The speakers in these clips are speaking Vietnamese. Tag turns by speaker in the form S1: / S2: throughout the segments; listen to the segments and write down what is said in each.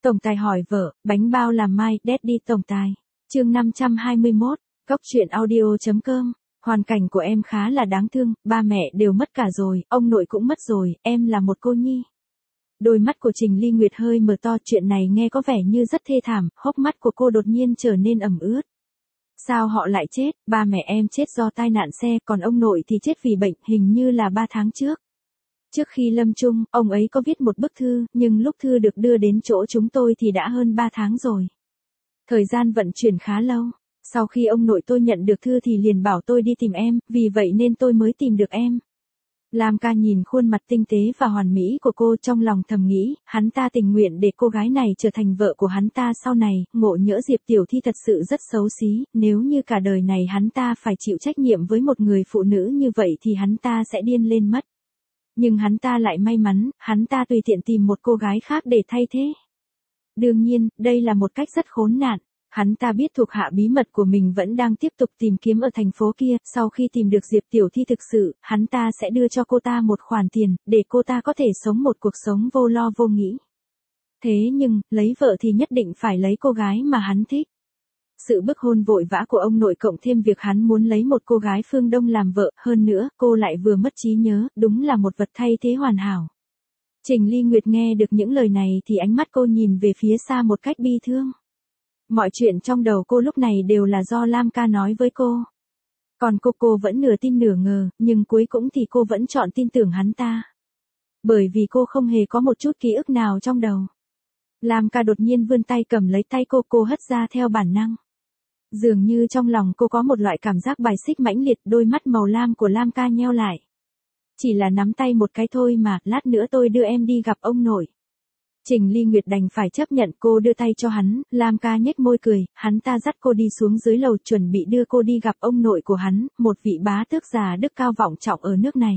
S1: Tổng tài hỏi vợ, bánh bao làm mai, Daddy tổng tài. Chương 521, Góc truyện audio.com. Hoàn cảnh của em khá là đáng thương, ba mẹ đều mất cả rồi, ông nội cũng mất rồi, em là một cô nhi. Đôi mắt của Trình Ly Nguyệt hơi mở to, chuyện này nghe có vẻ như rất thê thảm, hốc mắt của cô đột nhiên trở nên ẩm ướt. Sao họ lại chết? Ba mẹ em chết do tai nạn xe, còn ông nội thì chết vì bệnh, hình như là 3 tháng trước. Trước khi lâm chung, ông ấy có viết một bức thư, nhưng lúc thư được đưa đến chỗ chúng tôi thì đã hơn 3 tháng rồi. Thời gian vận chuyển khá lâu. Sau khi ông nội tôi nhận được thư thì liền bảo tôi đi tìm em, vì vậy nên tôi mới tìm được em. Lam Ca nhìn khuôn mặt tinh tế và hoàn mỹ của cô, trong lòng thầm nghĩ, hắn ta tình nguyện để cô gái này trở thành vợ của hắn ta sau này, ngộ nhỡ Diệp Tiểu Thi thật sự rất xấu xí, nếu như cả đời này hắn ta phải chịu trách nhiệm với một người phụ nữ như vậy thì hắn ta sẽ điên lên mất. Nhưng hắn ta lại may mắn, hắn ta tùy tiện tìm một cô gái khác để thay thế. Đương nhiên, đây là một cách rất khốn nạn. Hắn ta biết thuộc hạ bí mật của mình vẫn đang tiếp tục tìm kiếm ở thành phố kia, sau khi tìm được Diệp Tiểu Thi thực sự, hắn ta sẽ đưa cho cô ta một khoản tiền, để cô ta có thể sống một cuộc sống vô lo vô nghĩ. Thế nhưng, lấy vợ thì nhất định phải lấy cô gái mà hắn thích. Sự bức hôn vội vã của ông nội cộng thêm việc hắn muốn lấy một cô gái phương Đông làm vợ, hơn nữa, cô lại vừa mất trí nhớ, đúng là một vật thay thế hoàn hảo. Trình Ly Nguyệt nghe được những lời này thì ánh mắt cô nhìn về phía xa một cách bi thương. Mọi chuyện trong đầu cô lúc này đều là do Lam Ca nói với cô. Còn cô vẫn nửa tin nửa ngờ, nhưng cuối cùng thì cô vẫn chọn tin tưởng hắn ta. Bởi vì cô không hề có một chút ký ức nào trong đầu. Lam Ca đột nhiên vươn tay cầm lấy tay cô hất ra theo bản năng. Dường như trong lòng cô có một loại cảm giác bài xích mãnh liệt, đôi mắt màu lam của Lam Ca nheo lại. Chỉ là nắm tay một cái thôi mà, lát nữa tôi đưa em đi gặp ông nội. Trình Ly Nguyệt đành phải chấp nhận, cô đưa tay cho hắn, Lam Ca nhếch môi cười, hắn ta dắt cô đi xuống dưới lầu chuẩn bị đưa cô đi gặp ông nội của hắn, một vị bá tước già đức cao vọng trọng ở nước này.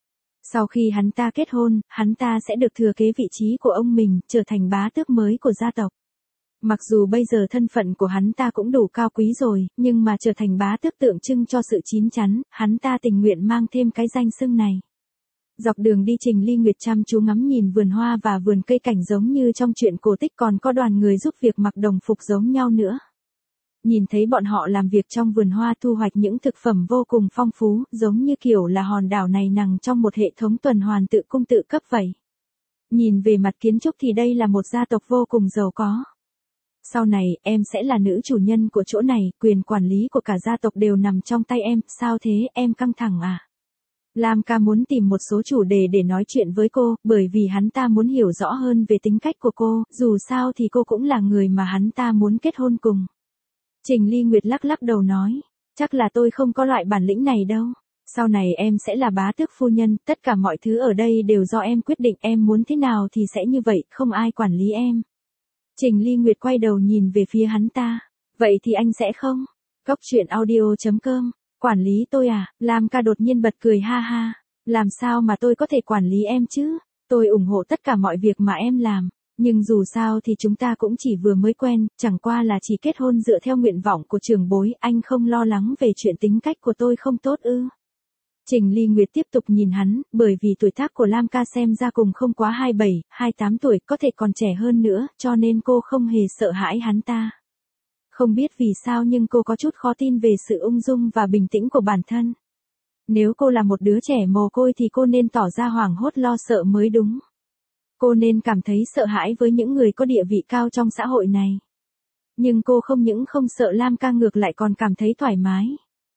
S1: Sau khi hắn ta kết hôn, hắn ta sẽ được thừa kế vị trí của ông mình, trở thành bá tước mới của gia tộc. Mặc dù bây giờ thân phận của hắn ta cũng đủ cao quý rồi, nhưng mà trở thành bá tước tượng trưng cho sự chín chắn, hắn ta tình nguyện mang thêm cái danh xưng này. Dọc đường đi Trình Ly Nguyệt chăm chú ngắm nhìn vườn hoa và vườn cây cảnh giống như trong truyện cổ tích, còn có đoàn người giúp việc mặc đồng phục giống nhau nữa. Nhìn thấy bọn họ làm việc trong vườn hoa thu hoạch những thực phẩm vô cùng phong phú, giống như kiểu là hòn đảo này nằm trong một hệ thống tuần hoàn tự cung tự cấp vậy. Nhìn về mặt kiến trúc thì đây là một gia tộc vô cùng giàu có. Sau này, em sẽ là nữ chủ nhân của chỗ này, quyền quản lý của cả gia tộc đều nằm trong tay em, sao thế, em căng thẳng à? Lam Ca muốn tìm một số chủ đề để nói chuyện với cô, bởi vì hắn ta muốn hiểu rõ hơn về tính cách của cô, dù sao thì cô cũng là người mà hắn ta muốn kết hôn cùng. Trình Ly Nguyệt lắc lắc đầu nói, chắc là tôi không có loại bản lĩnh này đâu. Sau này em sẽ là bá tước phu nhân, tất cả mọi thứ ở đây đều do em quyết định, em muốn thế nào thì sẽ như vậy, không ai quản lý em. Trình Ly Nguyệt quay đầu nhìn về phía hắn ta, vậy thì anh sẽ không? Góc truyện audio.com. Quản lý tôi à? Lam Ca đột nhiên bật cười ha ha. Làm sao mà tôi có thể quản lý em chứ? Tôi ủng hộ tất cả mọi việc mà em làm. Nhưng dù sao thì chúng ta cũng chỉ vừa mới quen, chẳng qua là chỉ kết hôn dựa theo nguyện vọng của trưởng bối, anh không lo lắng về chuyện tính cách của tôi không tốt ư? Trình Ly Nguyệt tiếp tục nhìn hắn, bởi vì tuổi tác của Lam Ca xem ra cùng không quá 27, 28 tuổi, có thể còn trẻ hơn nữa, cho nên cô không hề sợ hãi hắn ta. Không biết vì sao nhưng cô có chút khó tin về sự ung dung và bình tĩnh của bản thân. Nếu cô là một đứa trẻ mồ côi thì cô nên tỏ ra hoảng hốt lo sợ mới đúng. Cô nên cảm thấy sợ hãi với những người có địa vị cao trong xã hội này. Nhưng cô không những không sợ Lam Ca, ngược lại còn cảm thấy thoải mái.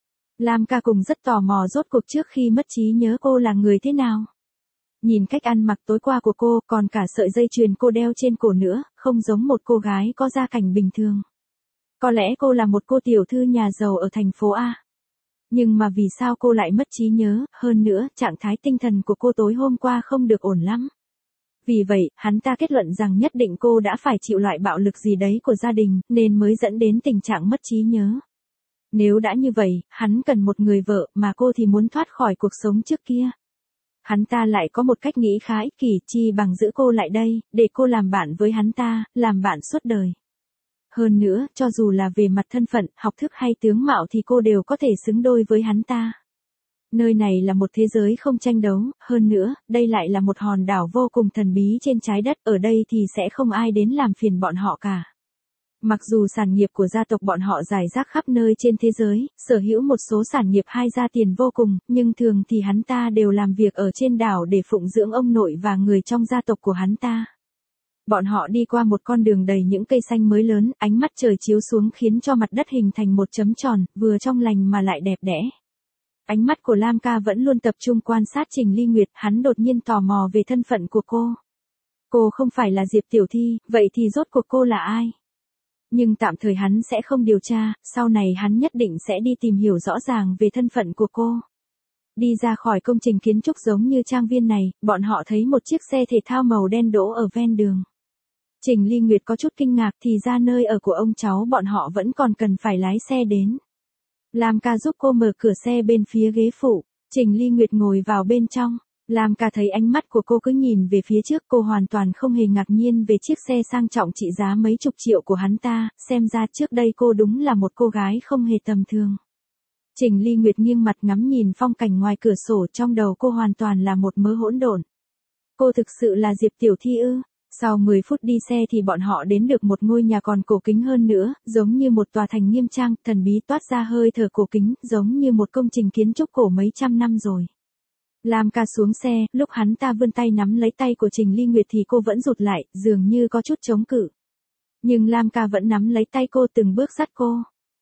S1: Lam Ca cùng rất tò mò rốt cuộc trước khi mất trí nhớ cô là người thế nào. Nhìn cách ăn mặc tối qua của cô, còn cả sợi dây chuyền cô đeo trên cổ nữa, không giống một cô gái có gia cảnh bình thường. Có lẽ cô là một cô tiểu thư nhà giàu ở thành phố A. Nhưng mà vì sao cô lại mất trí nhớ, hơn nữa, trạng thái tinh thần của cô tối hôm qua không được ổn lắm. Vì vậy, hắn ta kết luận rằng nhất định cô đã phải chịu loại bạo lực gì đấy của gia đình, nên mới dẫn đến tình trạng mất trí nhớ. Nếu đã như vậy, hắn cần một người vợ, mà cô thì muốn thoát khỏi cuộc sống trước kia. Hắn ta lại có một cách nghĩ khá ích kỷ, chi bằng giữ cô lại đây, để cô làm bạn với hắn ta, làm bạn suốt đời. Hơn nữa, cho dù là về mặt thân phận, học thức hay tướng mạo thì cô đều có thể xứng đôi với hắn ta. Nơi này là một thế giới không tranh đấu, hơn nữa, đây lại là một hòn đảo vô cùng thần bí trên trái đất, ở đây thì sẽ không ai đến làm phiền bọn họ cả. Mặc dù sản nghiệp của gia tộc bọn họ rải rác khắp nơi trên thế giới, sở hữu một số sản nghiệp hai gia tiền vô cùng, nhưng thường thì hắn ta đều làm việc ở trên đảo để phụng dưỡng ông nội và người trong gia tộc của hắn ta. Bọn họ đi qua một con đường đầy những cây xanh mới lớn, ánh mắt trời chiếu xuống khiến cho mặt đất hình thành một chấm tròn, vừa trong lành mà lại đẹp đẽ. Ánh mắt của Lam Ca vẫn luôn tập trung quan sát Trình Ly Nguyệt, hắn đột nhiên tò mò về thân phận của cô. Cô không phải là Diệp Tiểu Thi, vậy thì rốt cuộc cô là ai? Nhưng tạm thời hắn sẽ không điều tra, sau này hắn nhất định sẽ đi tìm hiểu rõ ràng về thân phận của cô. Đi ra khỏi công trình kiến trúc giống như trang viên này, bọn họ thấy một chiếc xe thể thao màu đen đỗ ở ven đường. Trình Ly Nguyệt có chút kinh ngạc thì ra nơi ở của ông cháu bọn họ vẫn còn cần phải lái xe đến. Lam Ca giúp cô mở cửa xe bên phía ghế phụ, Trình Ly Nguyệt ngồi vào bên trong. Lam Ca thấy ánh mắt của cô cứ nhìn về phía trước, cô hoàn toàn không hề ngạc nhiên về chiếc xe sang trọng trị giá mấy chục triệu của hắn ta, xem ra trước đây cô đúng là một cô gái không hề tầm thường. Trình Ly Nguyệt nghiêng mặt ngắm nhìn phong cảnh ngoài cửa sổ, trong đầu cô hoàn toàn là một mớ hỗn độn. Cô thực sự là Diệp Tiểu Thi ư? Sau 10 phút đi xe thì bọn họ đến được một ngôi nhà còn cổ kính hơn nữa, giống như một tòa thành nghiêm trang, thần bí toát ra hơi thở cổ kính, giống như một công trình kiến trúc cổ mấy trăm năm rồi. Lam Ca xuống xe, lúc hắn ta vươn tay nắm lấy tay của Trình Ly Nguyệt thì cô vẫn rụt lại, dường như có chút chống cự. Nhưng Lam Ca vẫn nắm lấy tay cô, từng bước dắt cô.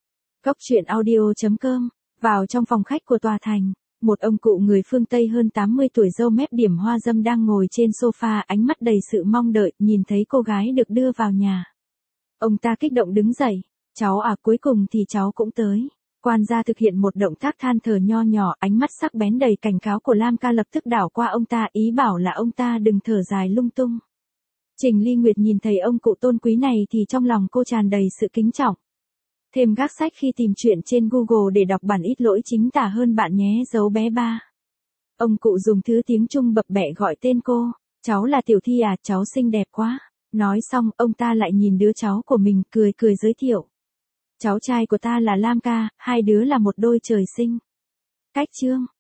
S1: Cốc truyện audio.com. Vào trong phòng khách của tòa thành, một ông cụ người phương Tây hơn 80 tuổi râu mép điểm hoa dâm đang ngồi trên sofa, ánh mắt đầy sự mong đợi, nhìn thấy cô gái được đưa vào nhà. Ông ta kích động đứng dậy, cháu à, cuối cùng thì cháu cũng tới. Quan gia thực hiện một động tác than thở nho nhỏ, ánh mắt sắc bén đầy cảnh cáo của Lam Ca lập tức đảo qua ông ta, ý bảo là ông ta đừng thở dài lung tung. Trình Ly Nguyệt nhìn thấy ông cụ tôn quý này thì trong lòng cô tràn đầy sự kính trọng. Thêm gác sách khi tìm chuyện trên Google để đọc bản ít lỗi chính tả hơn bạn nhé, dấu bé ba. Ông cụ dùng thứ tiếng Trung bập bẹ gọi tên cô, cháu là Tiểu Thi à, cháu xinh đẹp quá. Nói xong, ông ta lại nhìn đứa cháu của mình, cười cười giới thiệu. Cháu trai của ta là Lam Ca, hai đứa là một đôi trời sinh. Cách chương.